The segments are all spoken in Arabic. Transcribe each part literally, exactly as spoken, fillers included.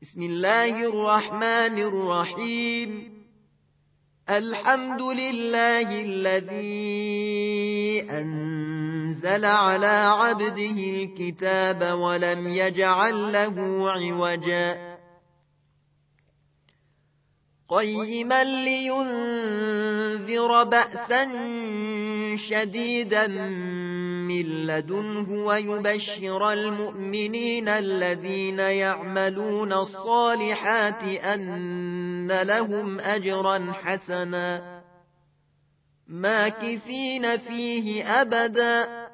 بسم الله الرحمن الرحيم. الحمد لله الذي أنزل على عبده الكتاب ولم يجعل له عوجا قيما لينذر بأسا شديدا من لدنه ويبشر المؤمنين الذين يعملون الصالحات أن لهم أجرا حسنا ماكثين فيه أبدا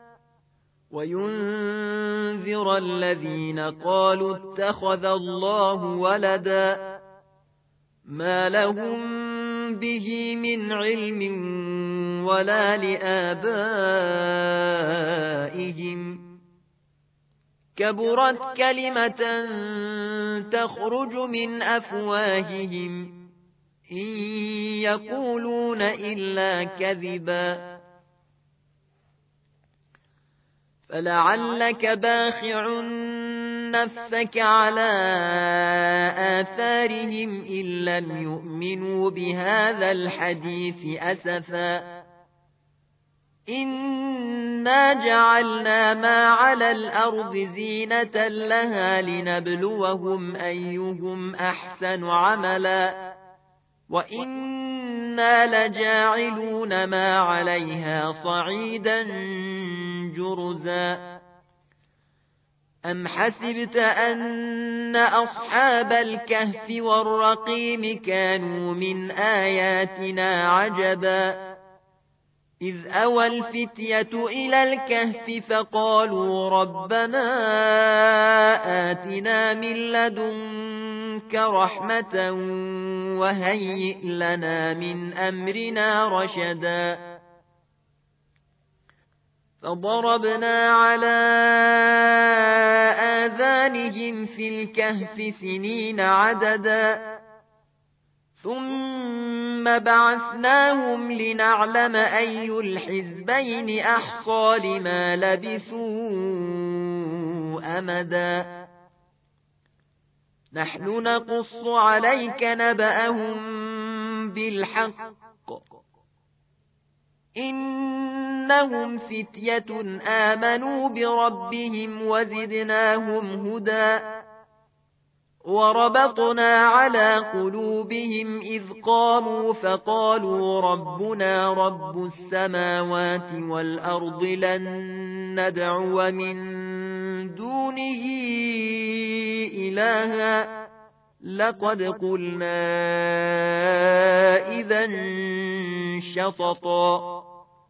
وينذر الذين قالوا اتخذ الله ولدا ما لهم به من علم ولا لآبائهم كبرت كلمة تخرج من أفواههم إن يقولون إلا كذبا فلعلك باخع نفسك على آثارهم إن لم يؤمنوا بهذا الحديث أسفا إنا جعلنا ما على الأرض زينة لها لنبلوهم أيهم أحسن عملا وإنا لجاعلون ما عليها صعيدا جرزا أم حسبت أن أصحاب الكهف والرقيم كانوا من آياتنا عجبا إذ أوى الفتية إلى الكهف فقالوا ربنا آتنا من لدنك رحمة وهيئ لنا من أمرنا رشدا فضربنا على آذانهم في الكهف سنين عددا ثم بعثناهم لنعلم أي الحزبين أحصى لما لبثوا أمدا نحن نقص عليك نبأهم بالحق إنهم فتية آمنوا بربهم وزدناهم هدى وربطنا على قلوبهم إذ قاموا فقالوا ربنا رب السماوات والأرض لن ندعو من دونه إلها لقد قلنا إذا شططا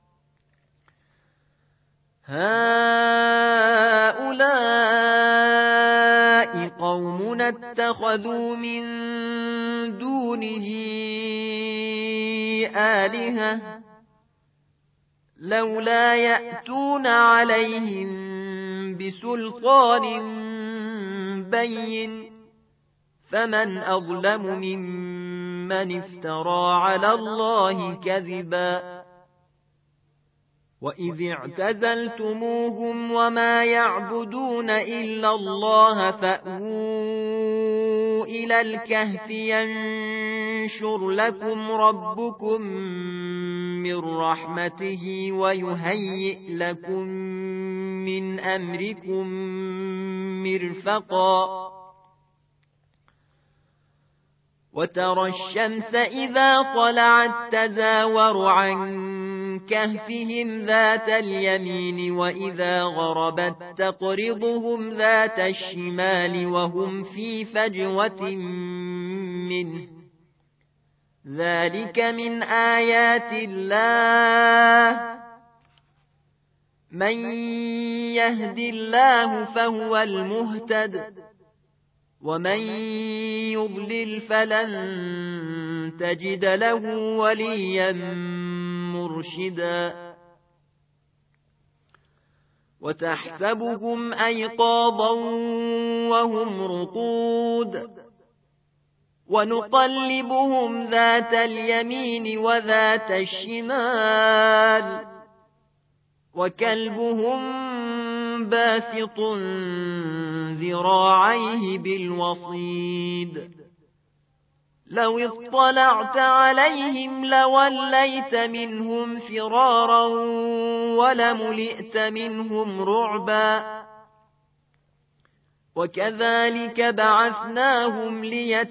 هؤلاء قومنا اتخذوا من دونه آلهة لولا يأتون عليهم بسلطان بين فمن أظلم ممن افترى على الله كذبا وإذ اعتزلتموهم وما يعبدون إلا الله فأووا إلى الكهف ينشر لكم ربكم من رحمته ويهيئ لكم من أمركم مرفقا وترى الشمس إذا طلعت تزاور عن كهفهم ذات اليمين وإذا غربت تقرضهم ذات الشمال وهم في فجوة منه ذلك من آيات الله من يهد الله فهو المهتد ومن يضلل فلن تجد له وليا مرشدا وتحسبهم أيقاظا وهم رقود ونقلبهم ذات اليمين وذات الشمال وكلبهم باسط ذراعيه بالوصيد لو اطلعت عليهم لوليت منهم فرارا ولملئت منهم رعبا وكذلك بعثناهم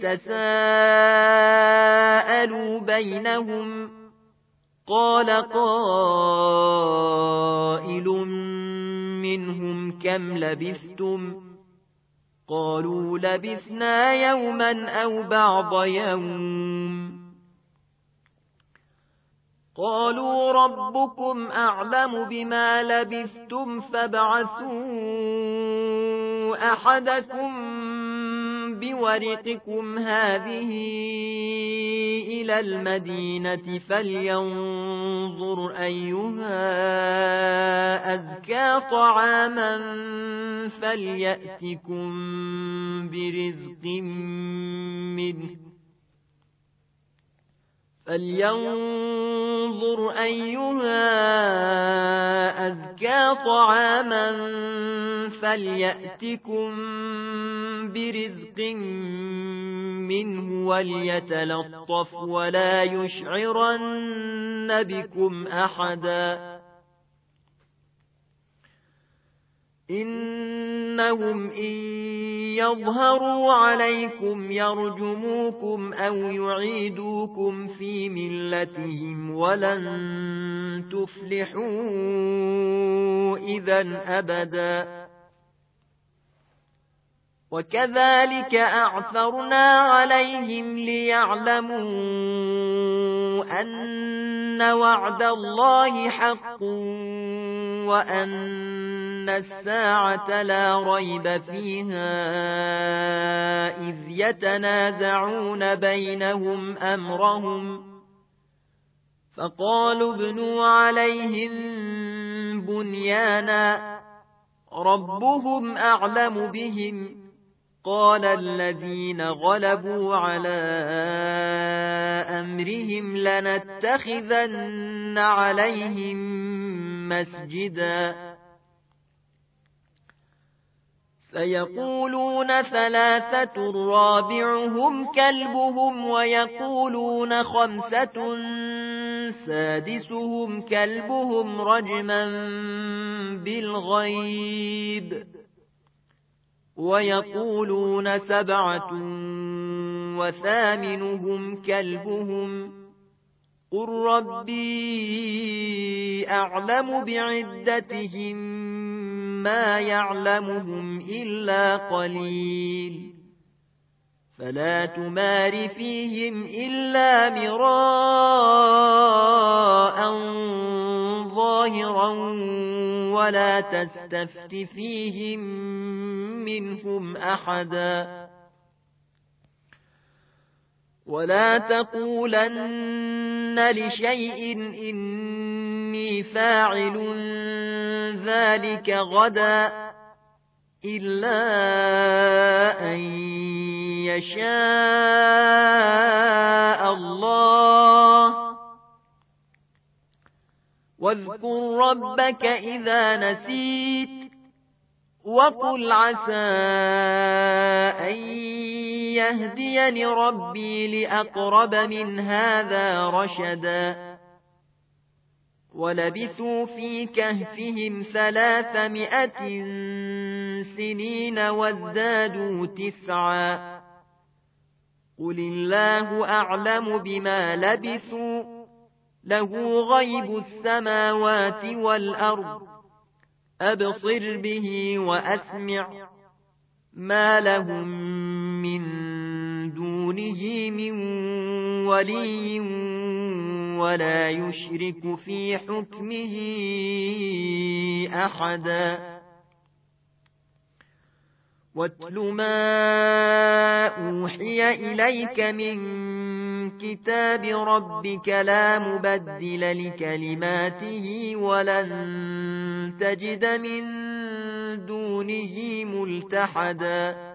ليتساءلوا بينهم قال قائل منهم كم لبثتم قالوا لبثنا يوما أو بعض يوم قالوا ربكم أعلم بما لبثتم فابعثوا أحدكم بورقكم هذه إلى المدينة فلينظر أيها أزكى طعاما فليأتكم برزق منه فلينظر أيها أزكى طعاما فليأتكم برزق منه وليتلطف ولا يشعرن بكم أحدا إنهم إن يظهروا عليكم يرجموكم أو يعيدوكم في ملتهم ولن تفلحوا إذن أبدا وكذلك أعثرنا عليهم ليعلموا أن وعد الله حق وأن الساعة لا ريب فيها إذ يتنازعون بينهم أمرهم فقالوا ابنوا عليهم بنيانا ربهم أعلم بهم قال الذين غلبوا على أمرهم لنتخذن عليهم مسجدا فيقولون ثلاثة رابعهم كلبهم ويقولون خمسة سادسهم كلبهم رجما بالغيب ويقولون سبعة وثامنهم كلبهم قل ربي أعلم بعدتهم ما يعلمهم إلا قليل فلا تمار فيهم إلا مراء ظاهرا ولا تستفت فيهم منهم أحدا ولا تقولن لشيء إني فاعل ذلك غدا إلا أن يشاء الله واذكر ربك إذا نسيت وقل عسى أن يهديني ربي لأقرب من هذا رشدا ولبثوا في كهفهم ثلاثمائة سنين وازدادوا تسعا قل الله أعلم بما لبثوا له غيب السماوات والأرض أبصر به وأسمع ما لهم من دونه من ولي ولا يشرك في حكمه أحدا واتل ما أوحي إليك من كتاب ربك لا مبدل لكلماته ولن تجد من دونه ملتحدا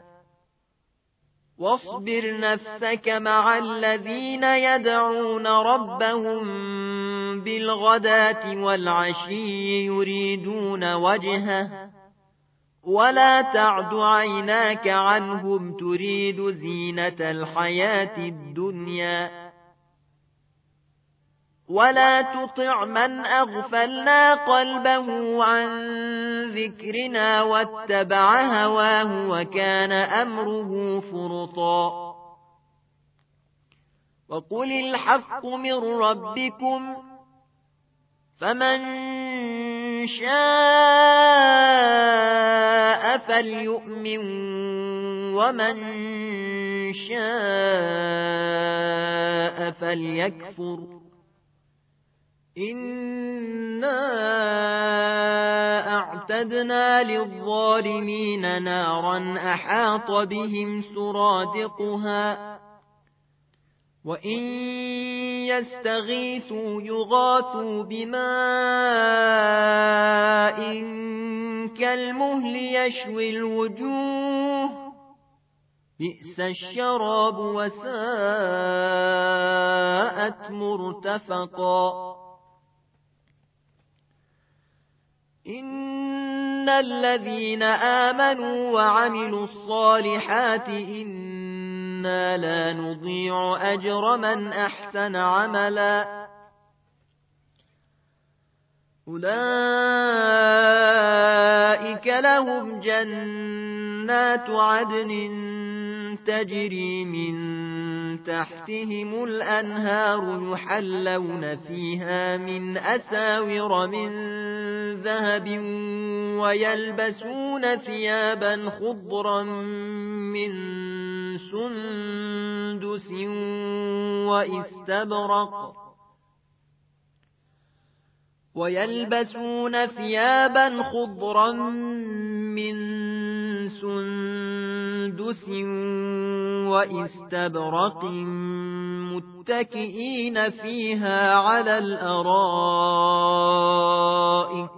واصبر نفسك مع الذين يدعون ربهم بالغداة والعشي يريدون وجهه ولا تعد عيناك عنهم تريد زينة الحياة الدنيا ولا تطع من أغفلنا قلبه عن ذكرنا واتبع هواه وكان أمره فرطا وقل الحق من ربكم فمن شاء فليؤمن ومن شاء فليكفر إنا أعتدنا للظالمين نارا أحاط بهم سرادقها وإن يستغيثوا يغاثوا بماء كالمهل يشوي الوجوه بئس الشراب وساءت مرتفقا إن الذين آمنوا وعملوا الصالحات إنا لا نضيع أجر من أحسن عملا أولئك لهم جنات عدن تجري من تحتهم الأنهار يحلون فيها من أساور من ذهب ويلبسون ثيابا خضرا من سندس وإستبرق ويلبسون ثيابا خضرا من سندس وإستبرق متكئين فيها على الأرائك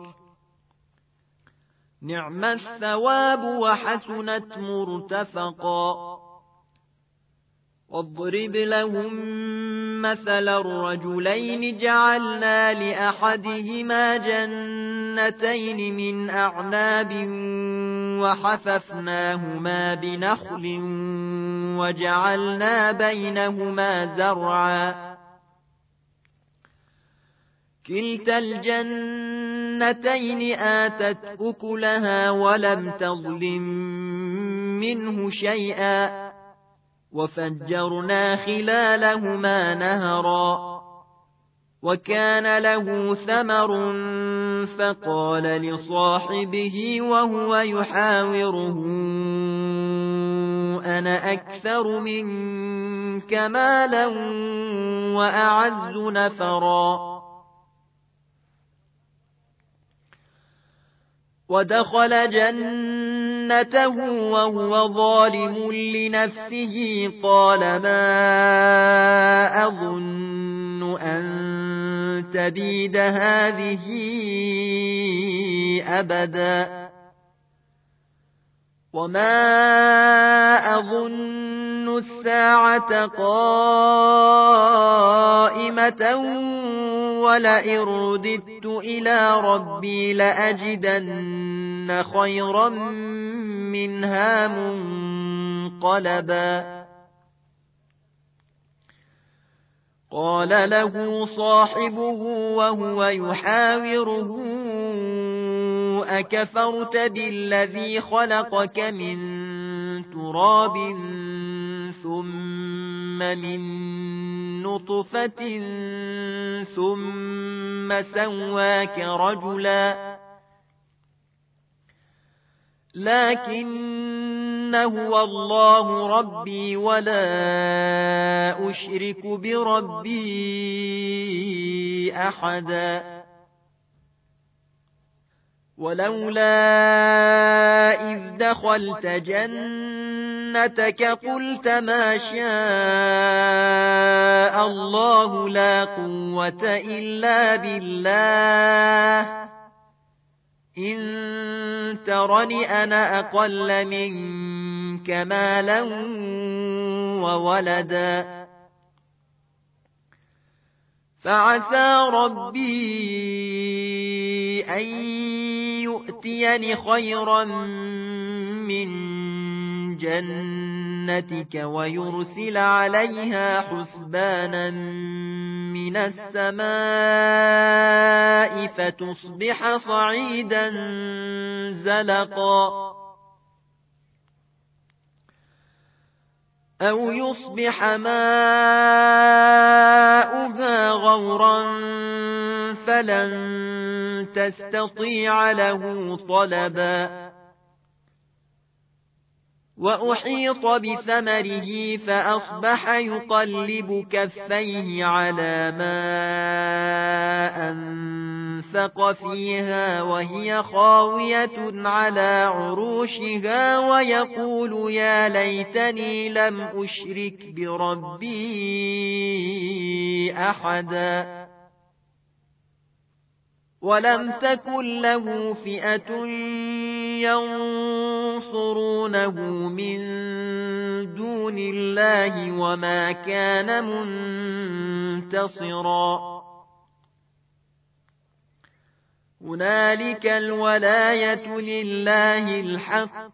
نعم الثواب وحسنت مرتفقا واضرب لهم مثل الرجلين جعلنا لأحدهما جنتين من أعناب وحففناهما بنخل وجعلنا بينهما زرعا كلتا الجنتين آتت أكلها ولم تظلم منه شيئا وفجرنا خلالهما نهرا وكان له ثمر فقال لصاحبه وهو يحاوره أنا أكثر منك مالا وأعز نفرا ودخل جنته وهو ظالم لنفسه قال ما أظن أن تبيد هذه أبدا وما أظن الساعة قائمة ولئن رددت إلى ربي لأجدن خيرا منها منقلبا قال له صاحبه وهو يحاوره أكفرت بالذي خلقك من تراب ثم من نطفة ثم سواك رجلا لكن هو الله ربي ولا أشرك بربي أحدا ولولا إذ دخلت جنتك قلت ما شاء الله لا قوة إلا بالله إن ترني أنا أقل منك مالا وولدا فعسى ربي أن يؤتين خيرا من جنتك ويرسل عليها حسبانا من السماء فتصبح صعيدا زلقا أو يصبح ماؤها غورا فلن تستطيع له طلبا وأحيط بثمره فأصبح يقلب كفيه على ما أنفق فيها وهي خاوية على عروشها ويقول يا ليتني لم أشرك بربي أحدا ولم تكن له فئة ينصرونه من دون الله وما كان منتصرا هنالك الولاية لله الحق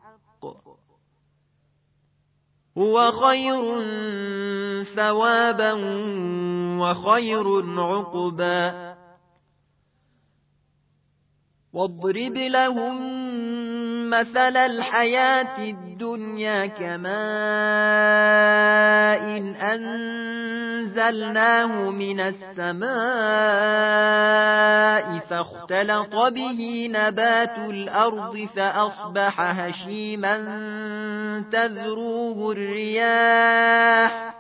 هو خير ثوابا وخير عقبا واضرب لهم مثل الحياة الدنيا كماء إن أنزلناه من السماء فاختلط به نبات الأرض فأصبح هشيما تذروه الرياح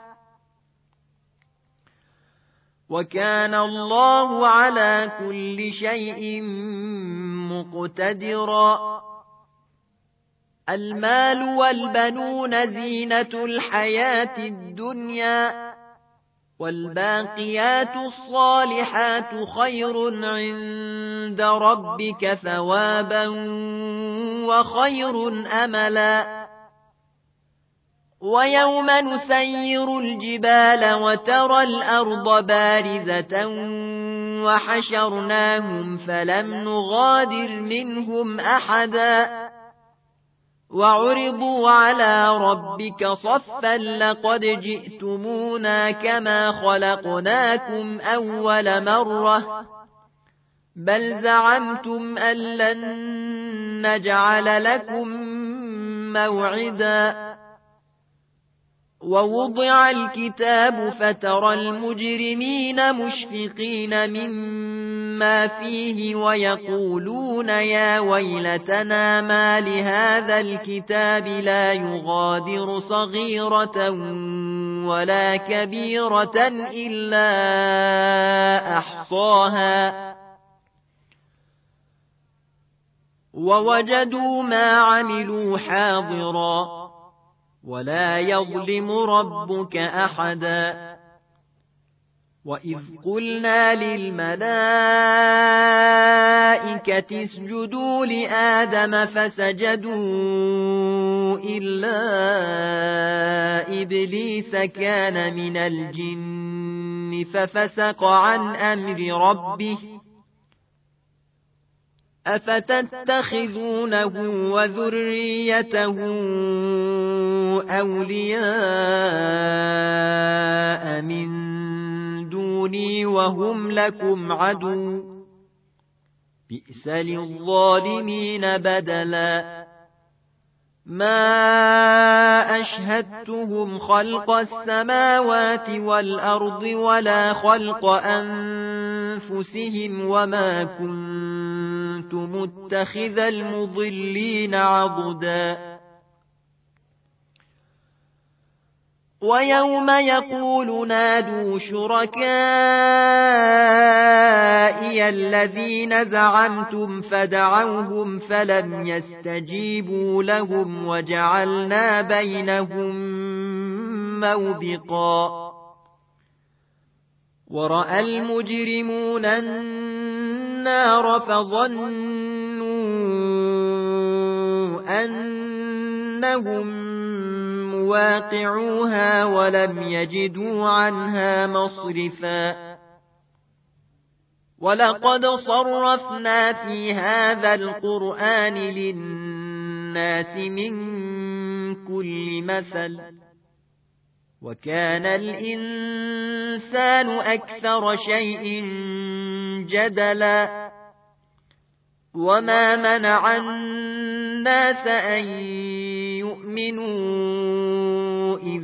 وكان الله على كل شيء مقتدرا المال والبنون زينة الحياة الدنيا والباقيات الصالحات خير عند ربك ثوابا وخير أملا ويوم نسير الجبال وترى الأرض بارزة وحشرناهم فلم نغادر منهم أحدا وعرضوا على ربك صفا لقد جئتمونا كما خلقناكم أول مرة بل زعمتم أن لن نجعل لكم موعدا ووضع الكتاب فترى المجرمين مشفقين مما فيه ويقولون يا ويلتنا ما لهذا الكتاب لا يغادر صغيرة ولا كبيرة إلا أحصاها ووجدوا ما عملوا حاضرا ولا يظلم ربك أحدا وإذ قلنا للملائكة اسجدوا لآدم فسجدوا إلا إبليس كان من الجن ففسق عن أمر ربه أفتتخذونه وذريته أولياء من دوني وهم لكم عدو بئس للظالمين بدلا ما أشهدتهم خلق السماوات والأرض ولا خلق أنفسهم وما كنت متخذ المضلين عضدا ويوم يقول نادوا شركائي الذين زعمتم فدعوهم فلم يستجيبوا لهم وجعلنا بينهم موبقا ورأى المجرمون النار فظنوا أنهم مواقعوها ولم يجدوا عنها مصرفا ولقد صرفنا في هذا القرآن للناس من كل مثل وكان الإنسان أكثر شيء جدلا وما منع الناس أن يؤمنوا إذ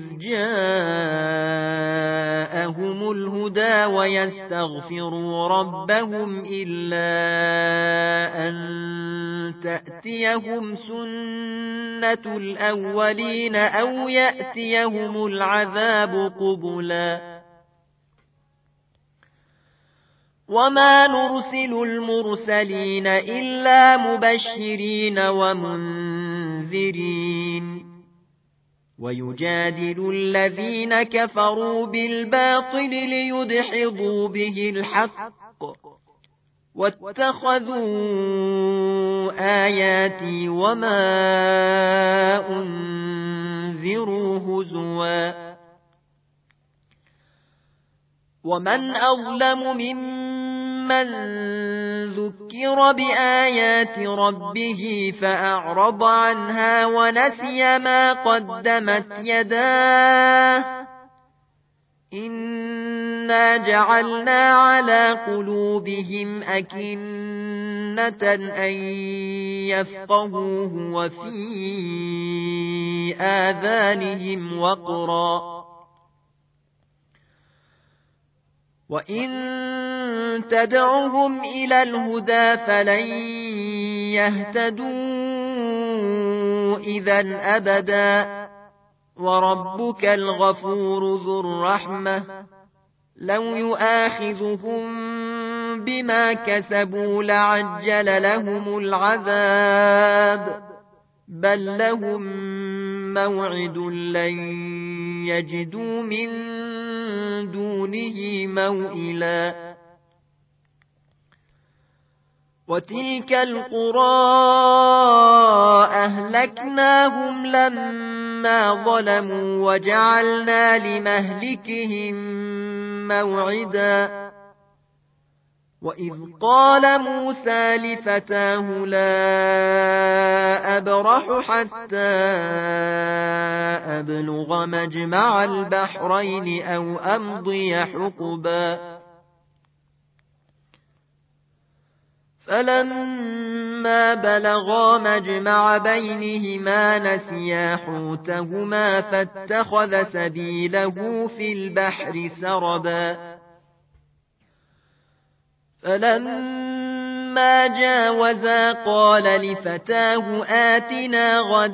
جاءهم الهدى ويستغفروا ربهم إلا أن تأتيهم سنة الأولين أو يأتيهم العذاب قبلا وما نرسل المرسلين إلا مبشرين ومنذرين ويجادل الذين كفروا بالباطل ليدحضوا به الحق واتخذوا آياتي وما أنذروا هزوا ومن أظلم ممن ذكر بآيات ربه فأعرض عنها ونسي ما قدمت يداه إنا جعلنا على قلوبهم أكنة أن يفقهوه وفي آذانهم وقرا وإن تدعهم إلى الهدى فلن يهتدوا إذا أبدا وربك الغفور ذو الرحمة لو يؤاخذهم بما كسبوا لعجل لهم العذاب بل لهم موعد لن يجدوا من دونه موئلا وتلك القرى أهلكناهم لما ظلموا وجعلنا لمهلكهم موعدا وإذ قال موسى لفتاه لا أبرح حتى أبلغ مجمع البحرين أو أمضي حقبا فلما بلغا مجمع بينهما نسيا حوتهما فاتخذ سبيله في البحر سربا فلما جاوزا قال لفتاه آتنا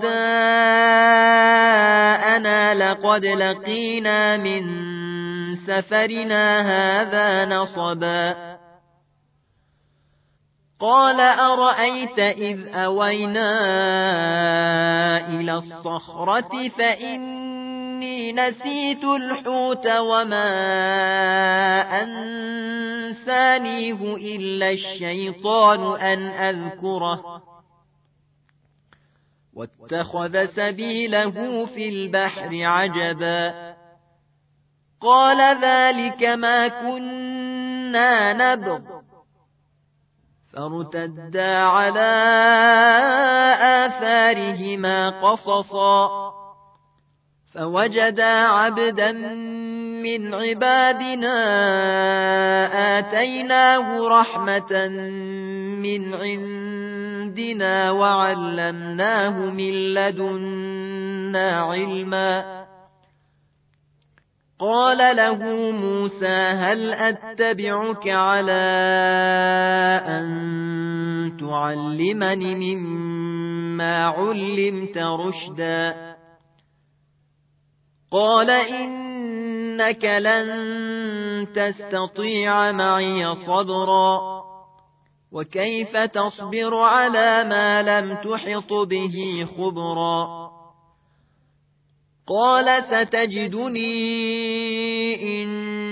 غداءنا لقد لقينا من سفرنا هذا نصبا قال أرأيت إذ أوينا إلى الصخرة فإني نسيت الحوت وما أنسانيه إلا الشيطان أن أذكره واتخذ سبيله في البحر عجبا قال ذلك ما كنا نبغ فارتدا على آثارهما قصصا فوجدا عبدا من عبادنا آتيناه رحمة من عندنا وعلمناه من لدنا علما قال له موسى هل أتبعك على أن تعلمني مما علمت رشدا قال إنك لن تستطيع معي صبرا وكيف تصبر على ما لم تحط به خبرا قال ستجدني إن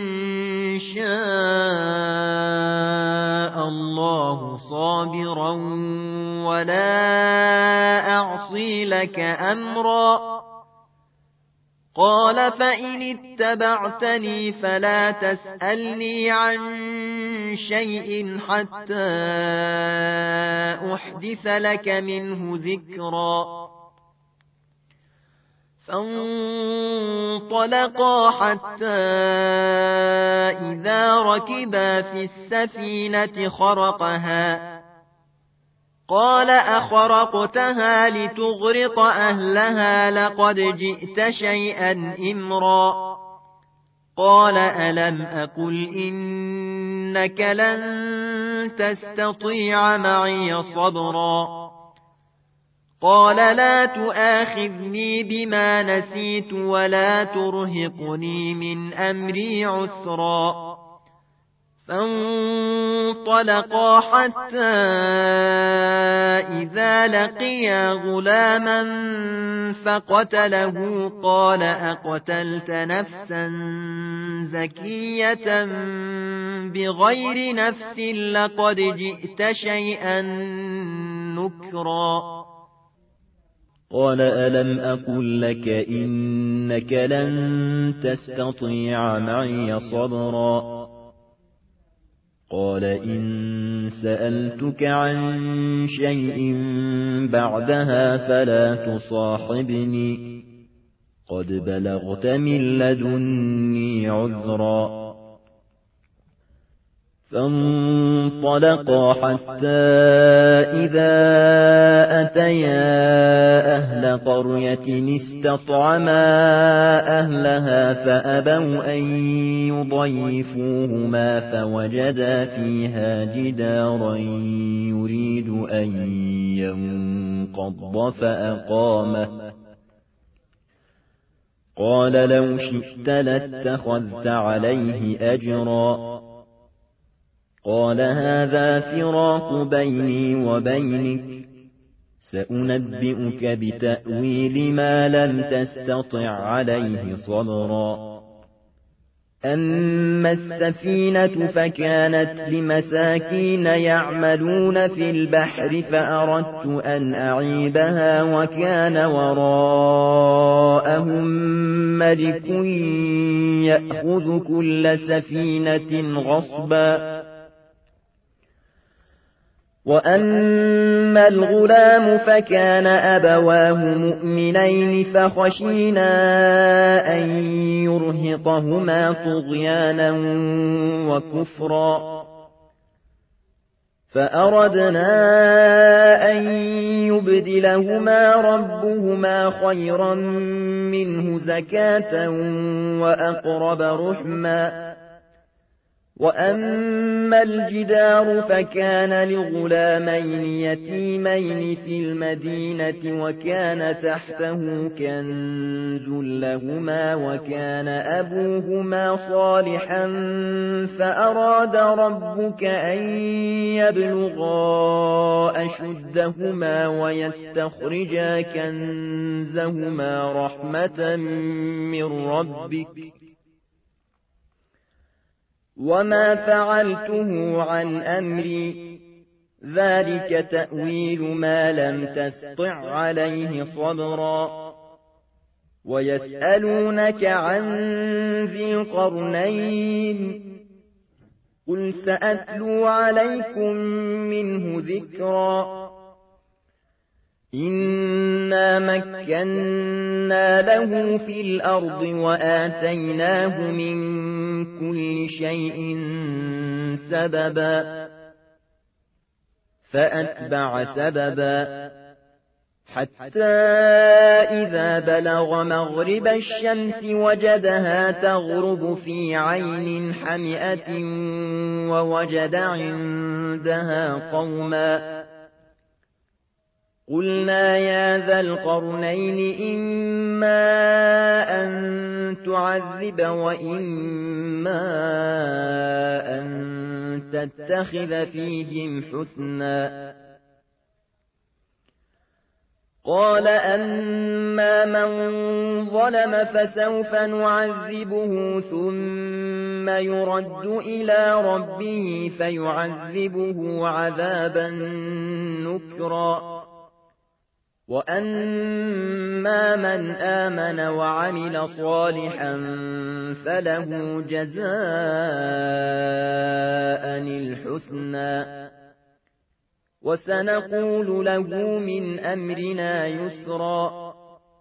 شاء الله صابرا ولا أعصي لك أمرا قال فإن اتبعتني فلا تسألني عن شيء حتى أحدث لك منه ذكرا فانطلقا حتى إذا ركبا في السفينة خرقها قال أخرقتها لتغرق أهلها لقد جئت شيئا إمرا قال ألم أقل إنك لن تستطيع معي صبرا قال لا تؤاخذني بما نسيت ولا ترهقني من أمري عسرا فانطلقا حتى إذا لقيا غلاما فقتله قال أقتلت نفسا زكية بغير نفس لقد جئت شيئا نكرا قال ألم أقل لك إنك لن تستطيع معي صبرا قال إن سألتك عن شيء بعدها فلا تصاحبني قد بلغت من لدني عذرا فانطلقا حتى إذا أتيا أهل قرية استطعما أهلها فأبوا أن يضيفوهما فوجدا فيها جدارا يريد أن ينقض فأقامه قال لو شئت لاتخذت عليه أجرا قال هذا فراق بيني وبينك سأنبئك بتأويل ما لم تستطع عليه صبرا أما السفينة فكانت لمساكين يعملون في البحر فأردت أن أعيبها وكان وراءهم ملك يأخذ كل سفينة غصبا وأما الغلام فكان أبواه مؤمنين فخشينا أن يرهقهما طغيانا وكفرا فأردنا أن يبدلهما ربهما خيرا منه زكاة وأقرب رحما وأما الجدار فكان لغلامين يتيمين في المدينة وكان تحته كنز لهما وكان أبوهما صالحا فأراد ربك أن يبلغا أشدهما ويستخرجا كنزهما رحمة من ربك وما فعلته عن أمري ذلك تأويل ما لم تستطع عليه صبرا ويسألونك عن ذي القرنين قل سأتلو عليكم منه ذكرا إنا مكنا له في الأرض وآتيناه من كل شيء سببا فأتبع سببا حتى إذا بلغ مغرب الشمس وجدها تغرب في عين حمئة ووجد عندها قوما قلنا يا ذا القرنين إما أن تعذب وإما أن تتخذ فيهم حسنا قال أما من ظلم فسوف نعذبه ثم يرد إلى ربه فيعذبه عذابا نكرا وأما من آمن وعمل صالحا فله جزاء الحسنى وسنقول له من أمرنا يسرا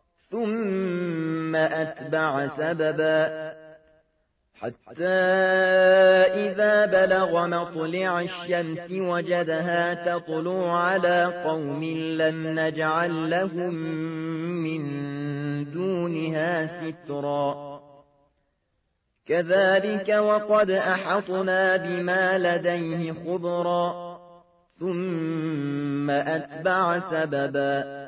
ثم أتبع سببا حتى إذا بلغ مطلع الشمس وجدها تطلع على قوم لم نجعل لهم من دونها سترا كذلك وقد أحطنا بما لديه خبرا ثم أتبع سببا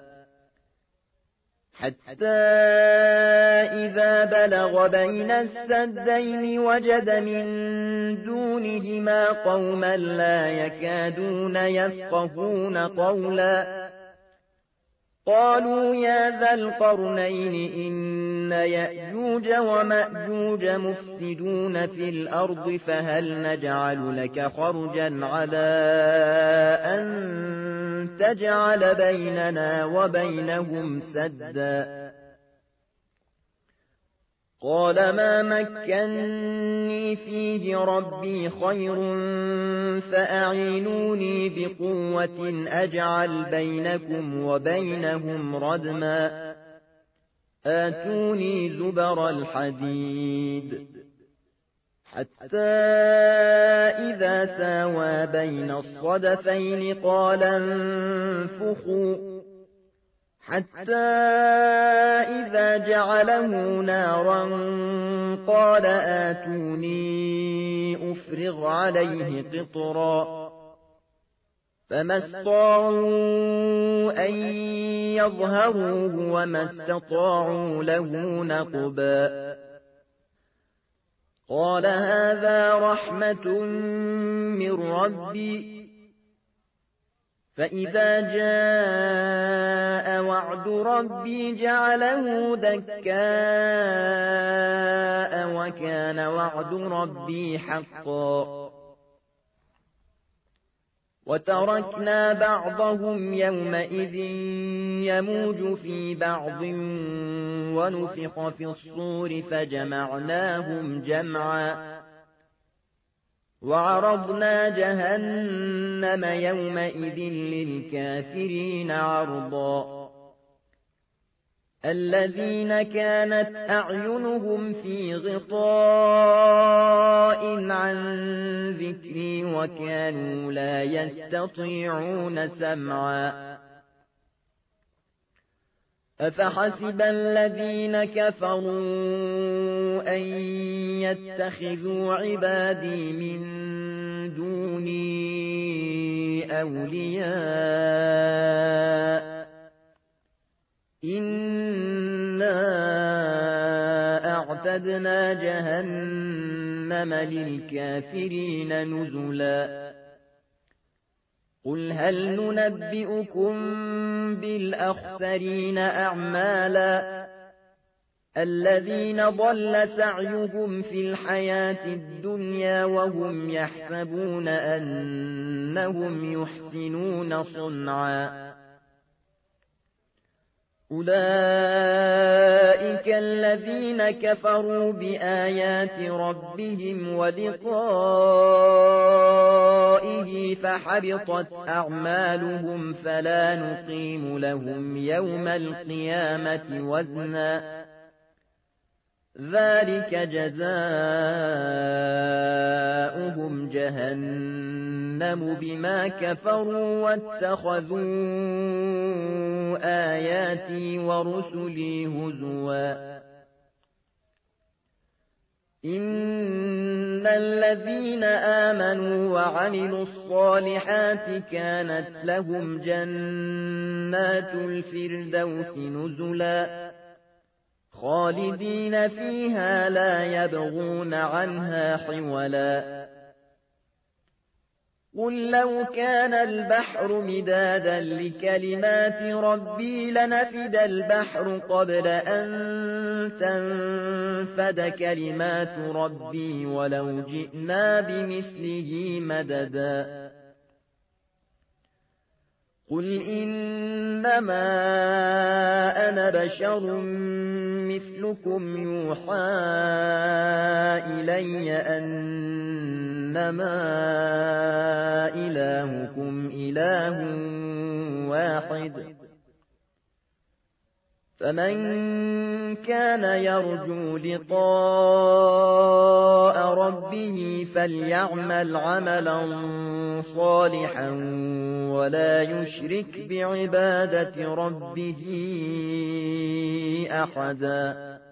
حتى إذا بلغ بين السدين وجد من دونهما قوما لا يكادون يفقهون قولا قالوا يا ذا القرنين إن يأجوج ومأجوج مفسدون في الأرض فهل نجعل لك خرجا على أن تجعل بيننا وبينهم سدا قال ما مكنني فيه ربي خير فأعينوني بقوة أجعل بينكم وبينهم ردما آتوني زبر الحديد حتى إذا ساوى بين الصدفين قال انفخوا حتى إذا جعله نارا قال آتوني أفرغ عليه قطرا فما استطاعوا أن يظهروه وما استطاعوا له نقبا قال هذا رحمة من ربي فإذا جاء وعد ربي جعله دكاء وكان وعد ربي حقا وتركنا بعضهم يومئذ يموج في بعض ونفخ في الصور فجمعناهم جمعا وعرضنا جهنم يومئذ للكافرين عرضا الذين كانت أعينهم في غطاء عن ذكري وكانوا لا يستطيعون سمعا أفحسب الذين كفروا أن يتخذوا عبادي من دوني أولياء إنا أعتدنا جهنم للكافرين نزلا قل هل ننبئكم بالأخسرين أعمالا الذين ضل سعيهم في الحياة الدنيا وهم يحسبون أنهم يحسنون صنعا أولئك الذين كفروا بآيات ربهم ولقائه فحبطت أعمالهم فلا نقيم لهم يوم القيامة وزنا ذلك جزاؤهم جهنم بما كفروا واتخذوا آياتي ورسلي هزوا إن الذين آمنوا وعملوا الصالحات كانت لهم جنات الفردوس نزلا خالدين فيها لا يبغون عنها حولا قل لو كان البحر مدادا لكلمات ربي لنفد البحر قبل أن تنفد كلمات ربي ولو جئنا بمثله مددا قل إنما أنا بشر مثلكم يوحى إلي أنما إلهكم إله واحد فمن كان يرجو لقاء ربه فليعمل عملا صالحا ولا يشرك بعبادة ربه أحدا